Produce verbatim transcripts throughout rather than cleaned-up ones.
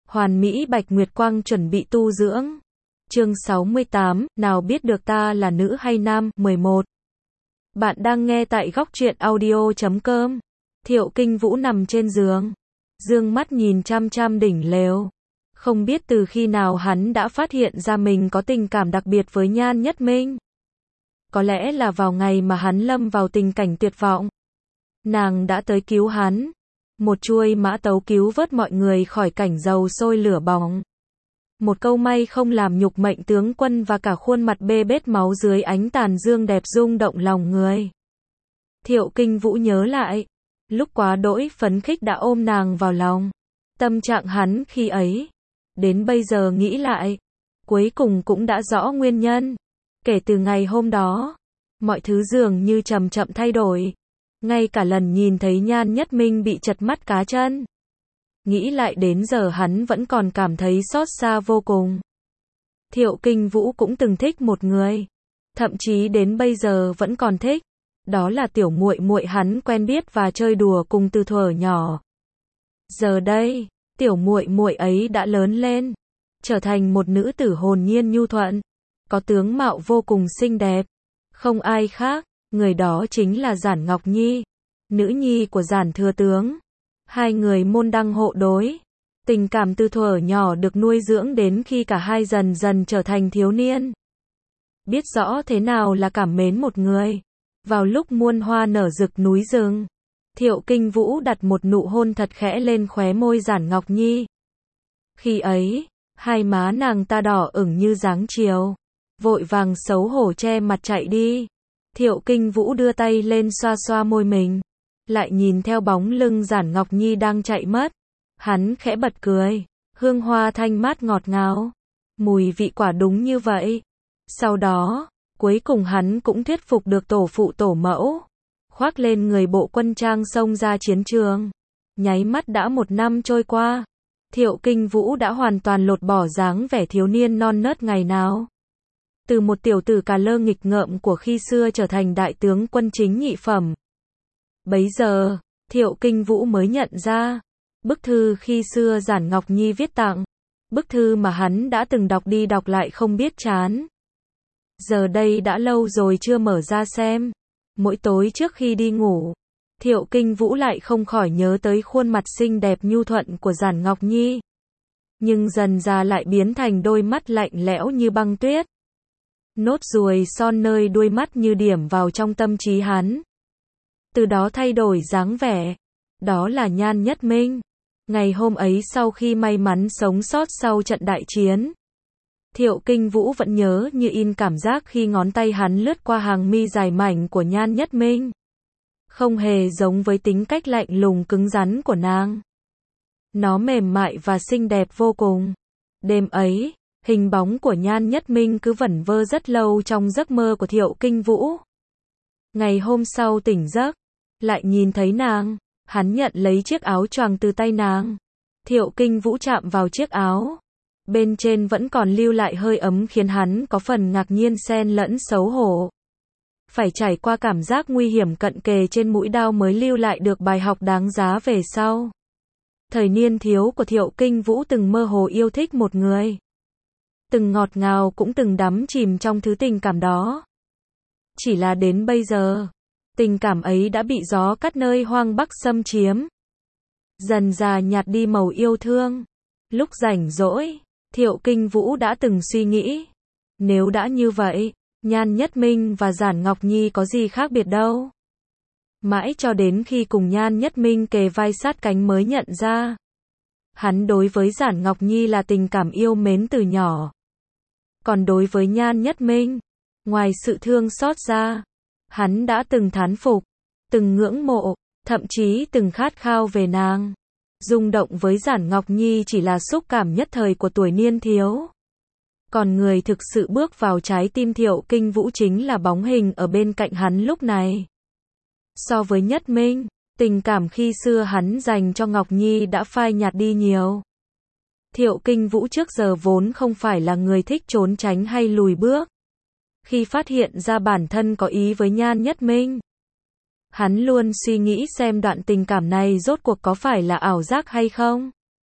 Hoàn Mỹ Bạch Nguyệt Quang chuẩn bị tu dưỡng. Chương sáu mươi tám, nào biết được ta là nữ hay nam, mười một. Bạn đang nghe tại góc truyện audio chấm com. Thiệu Kinh Vũ nằm trên giường, dương mắt nhìn chăm chăm đỉnh lều. Không biết từ khi nào hắn đã phát hiện ra mình có tình cảm đặc biệt với Nhan Nhất Minh. Có lẽ là vào ngày mà hắn lâm vào tình cảnh tuyệt vọng. Nàng đã tới cứu hắn. Một chuôi mã tấu cứu vớt mọi người khỏi cảnh dầu sôi lửa bỏng. Một câu may không làm nhục mệnh tướng quân và cả khuôn mặt bê bết máu dưới ánh tàn dương đẹp rung động lòng người. Thiệu Kinh Vũ nhớ lại, lúc quá đỗi phấn khích đã ôm nàng vào lòng. Tâm trạng hắn khi ấy, đến bây giờ nghĩ lại, cuối cùng cũng đã rõ nguyên nhân. Kể từ ngày hôm đó, mọi thứ dường như chậm chậm thay đổi. Ngay cả lần nhìn thấy Nhan Nhất Minh bị chật mắt cá chân. Nghĩ lại đến giờ hắn vẫn còn cảm thấy xót xa vô cùng. Thiệu Kinh Vũ cũng từng thích một người, thậm chí đến bây giờ vẫn còn thích. Đó là tiểu muội muội hắn quen biết và chơi đùa cùng từ thuở nhỏ. Giờ đây, tiểu muội muội ấy đã lớn lên, trở thành một nữ tử hồn nhiên nhu thuận, có tướng mạo vô cùng xinh đẹp. Không ai khác, người đó chính là Giản Ngọc Nhi, nữ nhi của Giản thừa tướng. Hai người môn đăng hộ đối, tình cảm từ thuở nhỏ được nuôi dưỡng đến khi cả hai dần dần trở thành thiếu niên. Biết rõ thế nào là cảm mến một người. Vào lúc muôn hoa nở rực núi rừng, Thiệu Kinh Vũ đặt một nụ hôn thật khẽ lên khóe môi Giản Ngọc Nhi. Khi ấy, hai má nàng ta đỏ ửng như dáng chiều, vội vàng xấu hổ che mặt chạy đi. Thiệu Kinh Vũ đưa tay lên xoa xoa môi mình, lại nhìn theo bóng lưng Giản Ngọc Nhi đang chạy mất. Hắn khẽ bật cười, hương hoa thanh mát ngọt ngào, mùi vị quả đúng như vậy. Sau đó, cuối cùng hắn cũng thuyết phục được tổ phụ tổ mẫu, khoác lên người bộ quân trang xông ra chiến trường. Nháy mắt đã một năm trôi qua, Thiệu Kinh Vũ đã hoàn toàn lột bỏ dáng vẻ thiếu niên non nớt ngày nào. Từ một tiểu tử cà lơ nghịch ngợm của khi xưa trở thành đại tướng quân chính nhị phẩm. Bấy giờ, Thiệu Kinh Vũ mới nhận ra, bức thư khi xưa Giản Ngọc Nhi viết tặng, bức thư mà hắn đã từng đọc đi đọc lại không biết chán. Giờ đây đã lâu rồi chưa mở ra xem. Mỗi tối trước khi đi ngủ, Thiệu Kinh Vũ lại không khỏi nhớ tới khuôn mặt xinh đẹp nhu thuận của Giản Ngọc Nhi. Nhưng dần ra lại biến thành đôi mắt lạnh lẽo như băng tuyết. Nốt ruồi son nơi đuôi mắt như điểm vào trong tâm trí hắn. Từ đó thay đổi dáng vẻ. Đó là Nhan Nhất Minh. Ngày hôm ấy sau khi may mắn sống sót sau trận đại chiến, Thiệu Kinh Vũ vẫn nhớ như in cảm giác khi ngón tay hắn lướt qua hàng mi dài mảnh của Nhan Nhất Minh. Không hề giống với tính cách lạnh lùng cứng rắn của nàng. Nó mềm mại và xinh đẹp vô cùng. Đêm ấy, hình bóng của Nhan Nhất Minh cứ vẩn vơ rất lâu trong giấc mơ của Thiệu Kinh Vũ. Ngày hôm sau tỉnh giấc, lại nhìn thấy nàng, hắn nhận lấy chiếc áo choàng từ tay nàng. Thiệu Kinh Vũ chạm vào chiếc áo. Bên trên vẫn còn lưu lại hơi ấm khiến hắn có phần ngạc nhiên xen lẫn xấu hổ. Phải trải qua cảm giác nguy hiểm cận kề trên mũi đao mới lưu lại được bài học đáng giá về sau. Thời niên thiếu của Thiệu Kinh Vũ từng mơ hồ yêu thích một người. Từng ngọt ngào cũng từng đắm chìm trong thứ tình cảm đó. Chỉ là đến bây giờ, tình cảm ấy đã bị gió cắt nơi hoang bắc xâm chiếm. Dần dà nhạt đi màu yêu thương. Lúc rảnh rỗi, Thiệu Kinh Vũ đã từng suy nghĩ, nếu đã như vậy, Nhan Nhất Minh và Giản Ngọc Nhi có gì khác biệt đâu. Mãi cho đến khi cùng Nhan Nhất Minh kề vai sát cánh mới nhận ra, hắn đối với Giản Ngọc Nhi là tình cảm yêu mến từ nhỏ. Còn đối với Nhan Nhất Minh, ngoài sự thương xót ra, hắn đã từng thán phục, từng ngưỡng mộ, thậm chí từng khát khao về nàng. Rung động với Giản Ngọc Nhi chỉ là xúc cảm nhất thời của tuổi niên thiếu. Còn người thực sự bước vào trái tim Thiệu Kinh Vũ chính là bóng hình ở bên cạnh hắn lúc này. So với Nhất Minh, tình cảm khi xưa hắn dành cho Ngọc Nhi đã phai nhạt đi nhiều. Thiệu Kinh Vũ trước giờ vốn không phải là người thích trốn tránh hay lùi bước. Khi phát hiện ra bản thân có ý với Nhan Nhất Minh, hắn luôn suy nghĩ xem đoạn tình cảm này rốt cuộc có phải là ảo giác hay không.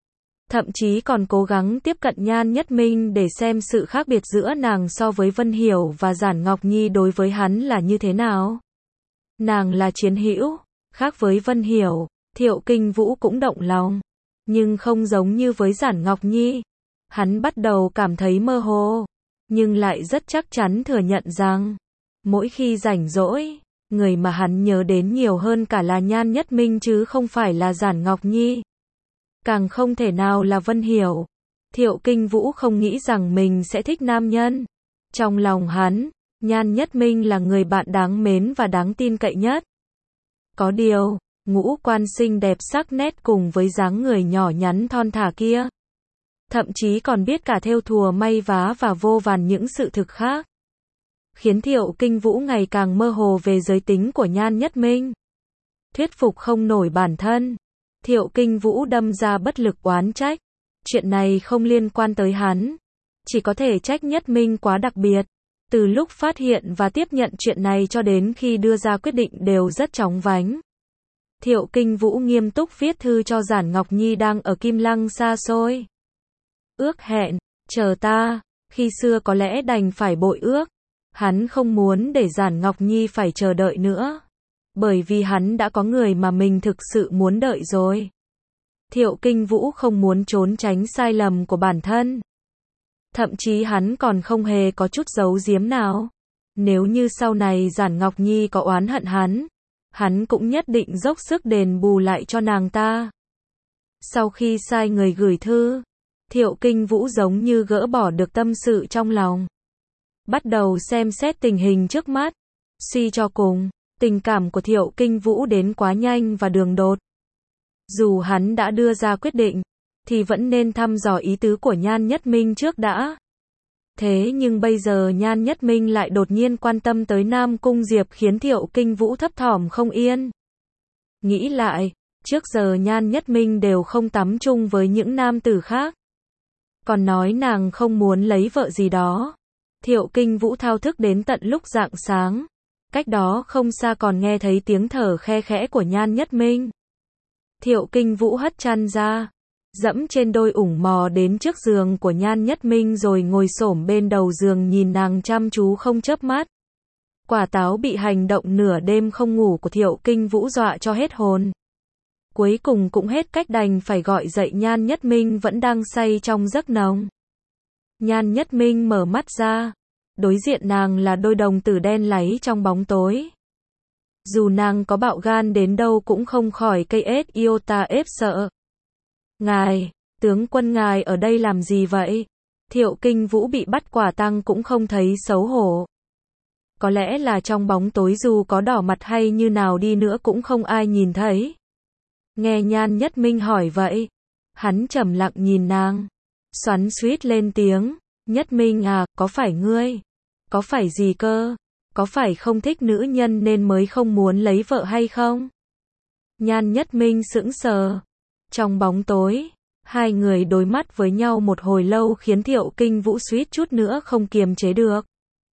thậm chí còn cố gắng tiếp cận Nhan Nhất Minh để xem sự khác biệt giữa nàng so với Vân Hiểu và Giản Ngọc Nhi đối với hắn là như thế nào. Nàng là chiến hữu, khác với Vân Hiểu, Thiệu Kinh Vũ cũng động lòng, nhưng không giống như với Giản Ngọc Nhi. Hắn bắt đầu cảm thấy mơ hồ, nhưng lại rất chắc chắn thừa nhận rằng, mỗi khi rảnh rỗi, người mà hắn nhớ đến nhiều hơn cả là Nhan Nhất Minh chứ không phải là Giản Ngọc Nhi. Càng không thể nào là Vân Hiểu. Thiệu Kinh Vũ không nghĩ rằng mình sẽ thích nam nhân. Trong lòng hắn, Nhan Nhất Minh là người bạn đáng mến và đáng tin cậy nhất. Có điều, ngũ quan xinh đẹp sắc nét cùng với dáng người nhỏ nhắn thon thả kia. Thậm chí còn biết cả thêu thùa may vá và vô vàn những sự thực khác. Khiến Thiệu Kinh Vũ ngày càng mơ hồ về giới tính của Nhan Nhất Minh. Thuyết phục không nổi bản thân. Thiệu Kinh Vũ đâm ra bất lực oán trách. Chuyện này không liên quan tới hắn. Chỉ có thể trách Nhất Minh quá đặc biệt. Từ lúc phát hiện và tiếp nhận chuyện này cho đến khi đưa ra quyết định đều rất chóng vánh. Thiệu Kinh Vũ nghiêm túc viết thư cho Giản Ngọc Nhi đang ở Kim Lăng xa xôi. Ước hẹn, chờ ta, khi xưa có lẽ đành phải bội ước. Hắn không muốn để Giản Ngọc Nhi phải chờ đợi nữa. Bởi vì hắn đã có người mà mình thực sự muốn đợi rồi. Thiệu Kinh Vũ không muốn trốn tránh sai lầm của bản thân. Thậm chí hắn còn không hề có chút giấu giếm nào. Nếu như sau này Giản Ngọc Nhi có oán hận hắn, hắn cũng nhất định dốc sức đền bù lại cho nàng ta. Sau khi sai người gửi thư, Thiệu Kinh Vũ giống như gỡ bỏ được tâm sự trong lòng. Bắt đầu xem xét tình hình trước mắt. Suy cho cùng, tình cảm của Thiệu Kinh Vũ đến quá nhanh và đường đột. Dù hắn đã đưa ra quyết định, thì vẫn nên thăm dò ý tứ của Nhan Nhất Minh trước đã. Thế nhưng bây giờ Nhan Nhất Minh lại đột nhiên quan tâm tới Nam Cung Diệp khiến Thiệu Kinh Vũ thấp thỏm không yên. Nghĩ lại, trước giờ Nhan Nhất Minh đều không tắm chung với những nam tử khác. Còn nói nàng không muốn lấy vợ gì đó. Thiệu Kinh Vũ thao thức đến tận lúc rạng sáng. Cách đó không xa còn nghe thấy tiếng thở khe khẽ của Nhan Nhất Minh. Thiệu Kinh Vũ hất chăn ra, dẫm trên đôi ủng mò đến trước giường của Nhan Nhất Minh rồi ngồi xổm bên đầu giường nhìn nàng chăm chú không chớp mắt. Quả táo bị hành động nửa đêm không ngủ của Thiệu Kinh Vũ dọa cho hết hồn. Cuối cùng cũng hết cách đành phải gọi dậy Nhan Nhất Minh vẫn đang say trong giấc nồng. Nhan Nhất Minh mở mắt ra. Đối diện nàng là đôi đồng tử đen láy trong bóng tối. Dù nàng có bạo gan đến đâu cũng không khỏi cây ết iota ép sợ. Ngài, tướng quân ngài ở đây làm gì vậy? Thiệu Kinh Vũ bị bắt quả tang cũng không thấy xấu hổ. Có lẽ là trong bóng tối dù có đỏ mặt hay như nào đi nữa cũng không ai nhìn thấy. Nghe Nhan Nhất Minh hỏi vậy, hắn trầm lặng nhìn nàng, xoắn xuýt lên tiếng, Nhất Minh à, có phải ngươi? Có phải gì cơ? Có phải không thích nữ nhân nên mới không muốn lấy vợ hay không? Nhan Nhất Minh sững sờ. Trong bóng tối, hai người đối mắt với nhau một hồi lâu khiến Thiệu Kinh Vũ suýt chút nữa không kiềm chế được.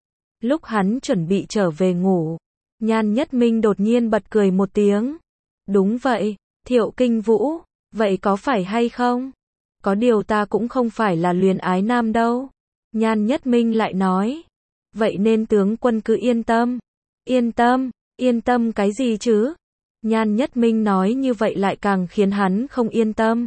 Lúc hắn chuẩn bị trở về ngủ, Nhan Nhất Minh đột nhiên bật cười một tiếng. Đúng vậy, Thiệu Kinh Vũ, vậy có phải hay không? Có điều ta cũng không phải là luyến ái nam đâu. Nhan Nhất Minh lại nói. Vậy nên tướng quân cứ yên tâm. Yên tâm, yên tâm cái gì chứ? Nhan Nhất Minh nói như vậy lại càng khiến hắn không yên tâm.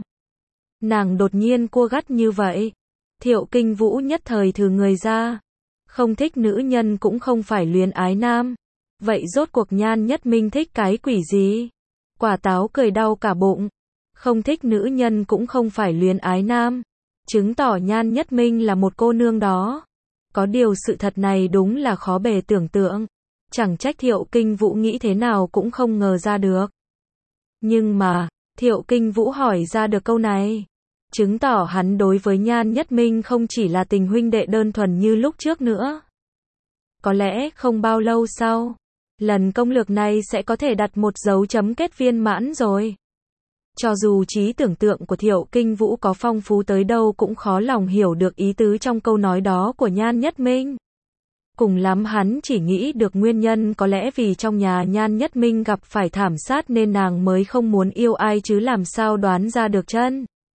Nàng đột nhiên cua gắt như vậy. Thiệu Kinh Vũ nhất thời thừ người ra. Không thích nữ nhân cũng không phải luyến ái nam. Vậy rốt cuộc Nhan Nhất Minh thích cái quỷ gì? Quả táo cười đau cả bụng. Không thích nữ nhân cũng không phải luyến ái nam. Chứng tỏ Nhan Nhất Minh là một cô nương đó. Có điều sự thật này đúng là khó bề tưởng tượng. Chẳng trách Thiệu Kinh Vũ nghĩ thế nào cũng không ngờ ra được. Nhưng mà, Thiệu Kinh Vũ hỏi ra được câu này. Chứng tỏ hắn đối với Nhan Nhất Minh không chỉ là tình huynh đệ đơn thuần như lúc trước nữa. Có lẽ không bao lâu sau, lần công lược này sẽ có thể đặt một dấu chấm kết viên mãn rồi. Cho dù trí tưởng tượng của Thiệu Kinh Vũ có phong phú tới đâu cũng khó lòng hiểu được ý tứ trong câu nói đó của Nhan Nhất Minh. Cùng lắm hắn chỉ nghĩ được nguyên nhân có lẽ vì trong nhà Nhan Nhất Minh gặp phải thảm sát nên nàng mới không muốn yêu ai chứ làm sao đoán ra được chân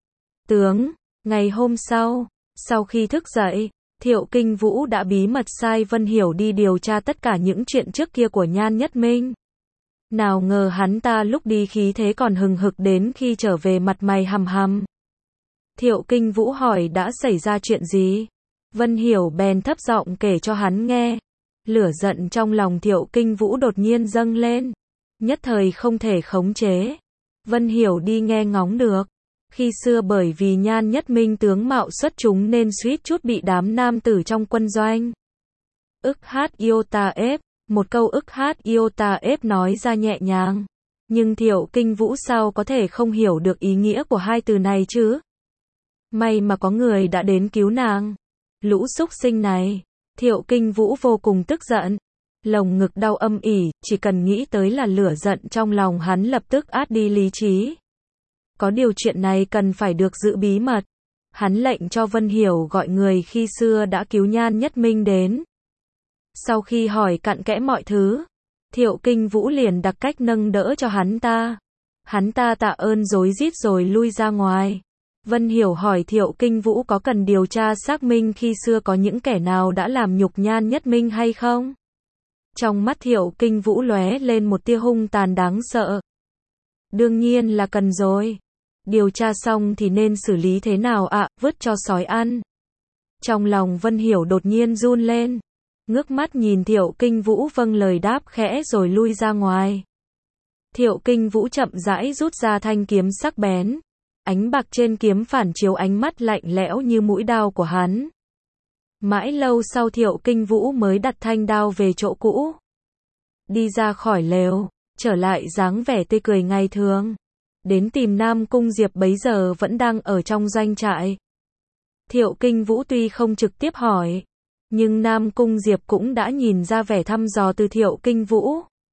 Tướng, ngày hôm sau, sau khi thức dậy, Thiệu Kinh Vũ đã bí mật sai Vân Hiểu đi điều tra tất cả những chuyện trước kia của Nhan Nhất Minh. Nào ngờ hắn ta lúc đi khí thế còn hừng hực đến khi trở về mặt mày hằm hằm. Thiệu Kinh Vũ hỏi đã xảy ra chuyện gì? Vân Hiểu bèn thấp giọng kể cho hắn nghe. Lửa giận trong lòng Thiệu Kinh Vũ đột nhiên dâng lên. Nhất thời không thể khống chế. Vân Hiểu đi nghe ngóng được. Khi xưa bởi vì Nhan Nhất Minh tướng mạo xuất chúng nên suýt chút bị đám nam tử trong quân doanh ức hát yêu ta ép. Một câu ức hát yêu ta ép nói ra nhẹ nhàng. Nhưng Thiệu Kinh Vũ sao có thể không hiểu được ý nghĩa của hai từ này chứ? May mà có người đã đến cứu nàng. Lũ súc sinh này. Thiệu Kinh Vũ vô cùng tức giận. Lồng ngực đau âm ỉ, chỉ cần nghĩ tới là lửa giận trong lòng hắn lập tức át đi lý trí. Có điều chuyện này cần phải được giữ bí mật. Hắn lệnh cho Vân Hiểu gọi người khi xưa đã cứu Nhan Nhất Minh đến. Sau khi hỏi cặn kẽ mọi thứ, Thiệu Kinh Vũ liền đặt cách nâng đỡ cho hắn ta. Hắn ta tạ ơn rối rít rồi lui ra ngoài. Vân Hiểu hỏi Thiệu Kinh Vũ có cần điều tra xác minh khi xưa có những kẻ nào đã làm nhục Nhan Nhất Minh hay không? Trong mắt Thiệu Kinh Vũ lóe lên một tia hung tàn đáng sợ. Đương nhiên là cần rồi. Điều tra xong thì nên xử lý thế nào ạ, à? Vứt cho sói ăn. Trong lòng Vân Hiểu đột nhiên run lên. Ngước mắt nhìn Thiệu Kinh Vũ vâng lời đáp khẽ rồi lui ra ngoài. Thiệu Kinh Vũ chậm rãi rút ra thanh kiếm sắc bén. Ánh bạc trên kiếm phản chiếu ánh mắt lạnh lẽo như mũi đao của hắn. Mãi lâu sau Thiệu Kinh Vũ mới đặt thanh đao về chỗ cũ. Đi ra khỏi lều, trở lại dáng vẻ tươi cười ngày thường. Đến tìm Nam Cung Diệp bấy giờ vẫn đang ở trong doanh trại. Thiệu Kinh Vũ tuy không trực tiếp hỏi, nhưng Nam Cung Diệp cũng đã nhìn ra vẻ thăm dò từ Thiệu Kinh Vũ.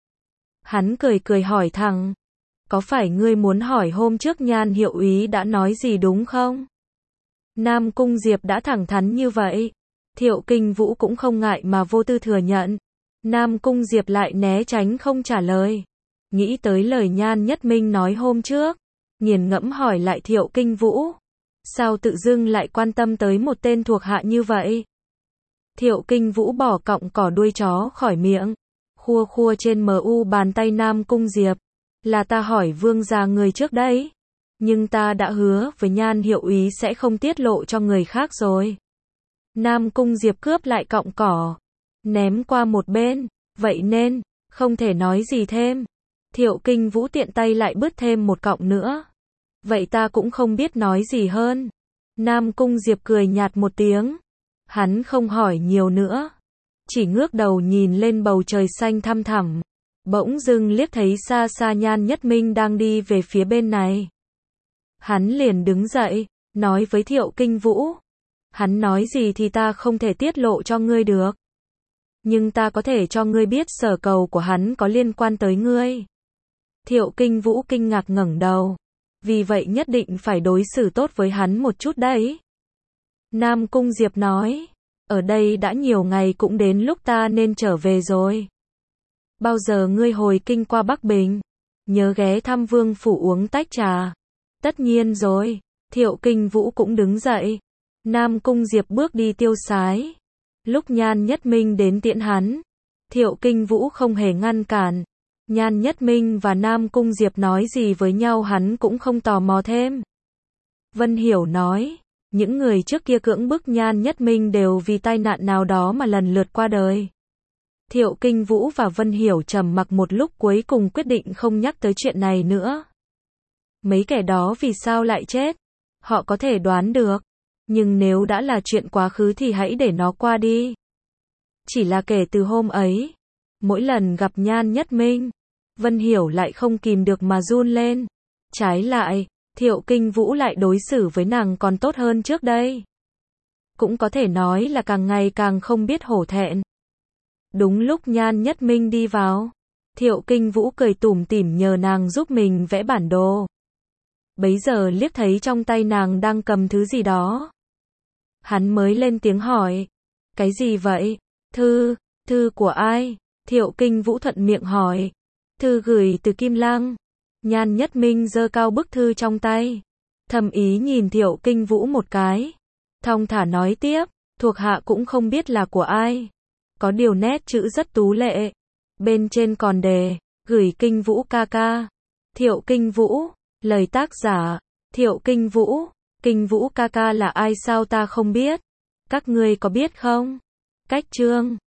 Hắn cười cười hỏi thẳng, có phải ngươi muốn hỏi hôm trước Nhan hiệu úy đã nói gì đúng không? Nam Cung Diệp đã thẳng thắn như vậy. Thiệu Kinh Vũ cũng không ngại mà vô tư thừa nhận. Nam Cung Diệp lại né tránh không trả lời. Nghĩ tới lời Nhan Nhất Minh nói hôm trước, nghiền ngẫm hỏi lại Thiệu Kinh Vũ. Sao tự dưng lại quan tâm tới một tên thuộc hạ như vậy? Thiệu Kinh Vũ bỏ cọng cỏ đuôi chó khỏi miệng. Khua khua trên mờ u bàn tay Nam Cung Diệp. Là ta hỏi vương gia người trước đấy. Nhưng ta đã hứa với Nhan hiệu úy sẽ không tiết lộ cho người khác rồi. Nam Cung Diệp cướp lại cọng cỏ. Ném qua một bên. Vậy nên, không thể nói gì thêm. Thiệu Kinh Vũ tiện tay lại bứt thêm một cọng nữa. Vậy ta cũng không biết nói gì hơn. Nam Cung Diệp cười nhạt một tiếng. Hắn không hỏi nhiều nữa. Chỉ ngước đầu nhìn lên bầu trời xanh thăm thẳm. Bỗng dưng liếc thấy xa xa Nhan Nhất Minh đang đi về phía bên này. Hắn liền đứng dậy, nói với Thiệu Kinh Vũ. Hắn nói gì thì ta không thể tiết lộ cho ngươi được. Nhưng ta có thể cho ngươi biết sở cầu của hắn có liên quan tới ngươi. Thiệu Kinh Vũ kinh ngạc ngẩng đầu. Vì vậy nhất định phải đối xử tốt với hắn một chút đấy. Nam Cung Diệp nói. Ở đây đã nhiều ngày cũng đến lúc ta nên trở về rồi. Bao giờ ngươi hồi kinh qua Bắc Bình? Nhớ ghé thăm Vương phủ uống tách trà. Tất nhiên rồi. Thiệu Kinh Vũ cũng đứng dậy. Nam Cung Diệp bước đi tiêu sái. Lúc Nhan Nhất Minh đến tiễn hắn, Thiệu Kinh Vũ không hề ngăn cản. Nhan Nhất Minh và Nam Cung Diệp nói gì với nhau hắn cũng không tò mò thêm. Vân Hiểu nói, những người trước kia cưỡng bức Nhan Nhất Minh đều vì tai nạn nào đó mà lần lượt qua đời. Thiệu Kinh Vũ và Vân Hiểu trầm mặc một lúc cuối cùng quyết định không nhắc tới chuyện này nữa. Mấy kẻ đó vì sao lại chết? Họ có thể đoán được. Nhưng nếu đã là chuyện quá khứ thì hãy để nó qua đi. Chỉ là kể từ hôm ấy, mỗi lần gặp Nhan Nhất Minh, Vân Hiểu lại không kìm được mà run lên. Trái lại, Thiệu Kinh Vũ lại đối xử với nàng còn tốt hơn trước đây. Cũng có thể nói là càng ngày càng không biết hổ thẹn. Đúng lúc Nhan Nhất Minh đi vào, Thiệu Kinh Vũ cười tủm tỉm nhờ nàng giúp mình vẽ bản đồ. Bấy giờ liếc thấy trong tay nàng đang cầm thứ gì đó. Hắn mới lên tiếng hỏi. Cái gì vậy? Thư, thư của ai? Thiệu Kinh Vũ thuận miệng hỏi. Thư gửi từ Kim Lăng. Nhan Nhất Minh giơ cao bức thư trong tay. Thầm ý nhìn Thiệu Kinh Vũ một cái. Thong thả nói tiếp, thuộc hạ cũng không biết là của ai. Có điều nét chữ rất tú lệ. Bên trên còn đề, gửi Kinh Vũ ca ca. Thiệu Kinh Vũ, lời tác giả, Thiệu Kinh Vũ. Kinh Vũ ca ca là ai sao ta không biết? Các ngươi có biết không? Cách chương